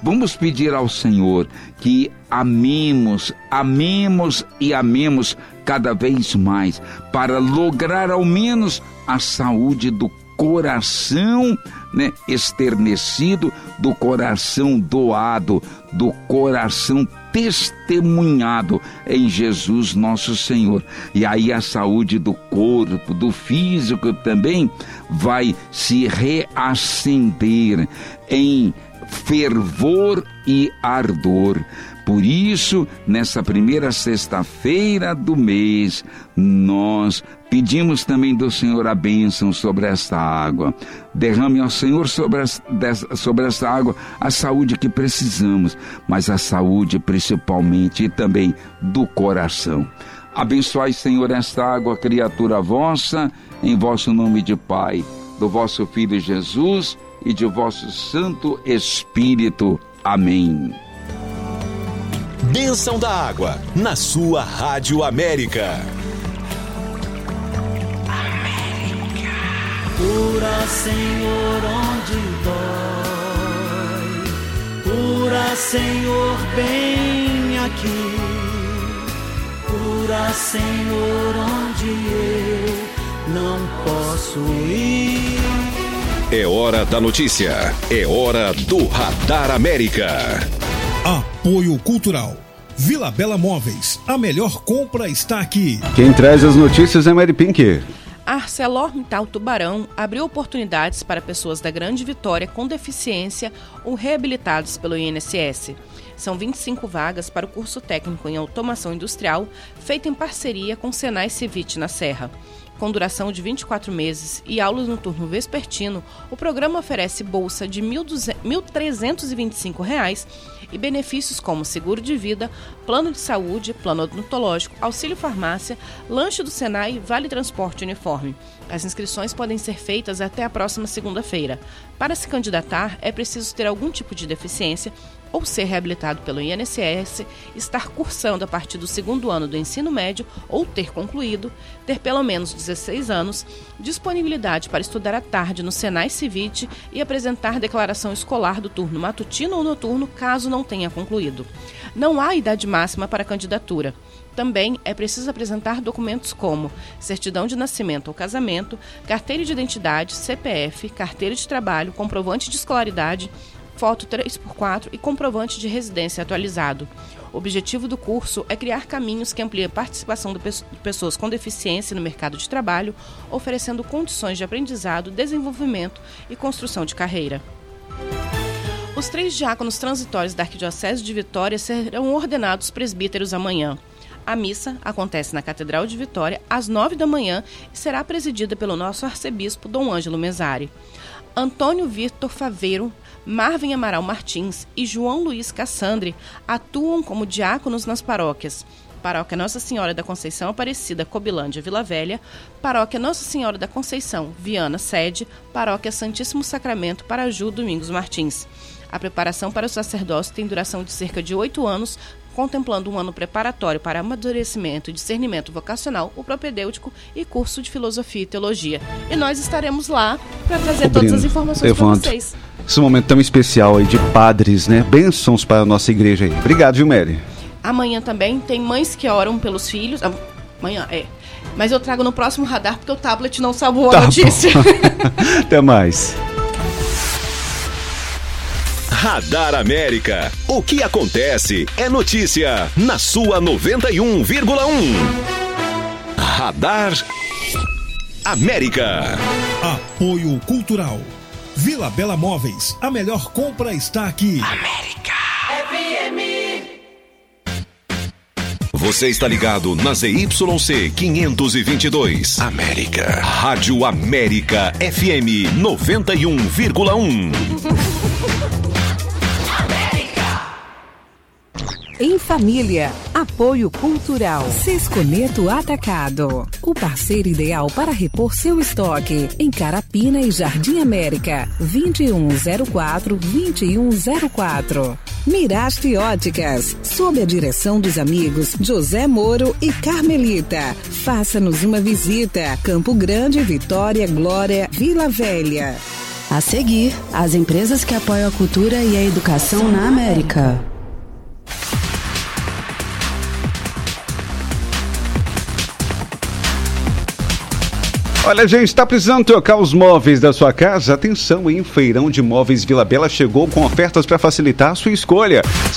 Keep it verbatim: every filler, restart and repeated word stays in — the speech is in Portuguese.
Vamos pedir ao Senhor que amemos, amemos e amemos cada vez mais, para lograr ao menos a saúde do coração, né, esternecido, do coração doado, do coração testemunhado em Jesus nosso Senhor. E aí a saúde do corpo, do físico também vai se reacender em fervor e ardor. Por isso, nessa primeira sexta-feira do mês, nós pedimos também do Senhor a bênção sobre esta água. Derrame ao Senhor sobre, as, sobre esta água a saúde que precisamos, mas a saúde principalmente e também do coração. Abençoai, Senhor, esta água, criatura vossa, em vosso nome de Pai, do vosso Filho Jesus e de vosso Santo Espírito. Amém. Bênção da água, na sua Rádio América. América. Cura, Senhor, onde dói. Cura, Senhor, bem aqui. Cura, Senhor, onde eu não posso ir. É hora da notícia. É hora do Radar América. Apoio Cultural. Vila Bela Móveis. A melhor compra está aqui. Quem traz as notícias é Mary Pink. ArcelorMittal Tubarão abriu oportunidades para pessoas da Grande Vitória com deficiência ou reabilitados pelo I N S S. São vinte e cinco vagas para o curso técnico em automação industrial, feito em parceria com Senai Civit na Serra. Com duração de vinte e quatro meses e aulas no turno vespertino, o programa oferece bolsa de mil trezentos e vinte e cinco reais e benefícios como seguro de vida, plano de saúde, plano odontológico, auxílio farmácia, lanche do Senai e vale transporte uniforme. As inscrições podem ser feitas até a próxima segunda-feira. Para se candidatar, é preciso ter algum tipo de deficiência ou ser reabilitado pelo I N S S, estar cursando a partir do segundo ano do ensino médio ou ter concluído, ter pelo menos dezesseis anos, disponibilidade para estudar à tarde no Senai Civit e apresentar declaração escolar do turno matutino ou noturno caso não tenha concluído. Não há idade máxima para a candidatura. Também é preciso apresentar documentos como certidão de nascimento ou casamento, carteira de identidade, C P F, carteira de trabalho, comprovante de escolaridade, foto três por quatro e comprovante de residência atualizado. O objetivo do curso é criar caminhos que ampliem a participação de pessoas com deficiência no mercado de trabalho, oferecendo condições de aprendizado, desenvolvimento e construção de carreira. Os três diáconos transitórios da Arquidiocese de Vitória serão ordenados presbíteros amanhã. A missa acontece na Catedral de Vitória às nove da manhã e será presidida pelo nosso arcebispo Dom Ângelo Mesari. Antônio Vitor Faveiro, Marvin Amaral Martins e João Luiz Cassandre atuam como diáconos nas paróquias Paróquia Nossa Senhora da Conceição Aparecida, Cobilândia, Vila Velha, Paróquia Nossa Senhora da Conceição, Viana, Sede, Paróquia Santíssimo Sacramento, Paraju, Domingos Martins. A preparação para o sacerdócio tem duração de cerca de oito anos, contemplando um ano preparatório para amadurecimento e discernimento vocacional, o propedêutico e curso de filosofia e teologia. E nós estaremos lá para trazer Cobrindo. todas as informações para vocês. Esse momento tão especial aí de padres, né? Bênçãos para a nossa igreja aí. Obrigado, viu, Mary? Amanhã também tem mães que oram pelos filhos. Amanhã, é. Mas eu trago no próximo radar porque o tablet não salvou tá a notícia. Até mais. Radar América. O que acontece é notícia na sua noventa e um vírgula um. Radar América. Apoio Cultural. Vila Bela Móveis. A melhor compra está aqui. América. F M. Você está ligado na Z Y C quinhentos e vinte e dois. América. Rádio América F M noventa e um vírgula um. Em família, apoio cultural. Sesconeto Atacado, o parceiro ideal para repor seu estoque em Carapina e Jardim América. vinte e um zero quatro, vinte e um zero quatro. Miraste Óticas, sob a direção dos amigos José Moro e Carmelita. Faça-nos uma visita. Campo Grande, Vitória, Glória, Vila Velha. A seguir, as empresas que apoiam a cultura e a educação na América. Olha, gente, está precisando trocar os móveis da sua casa? Atenção, hein? Feirão de Móveis Vila Bela chegou com ofertas para facilitar a sua escolha.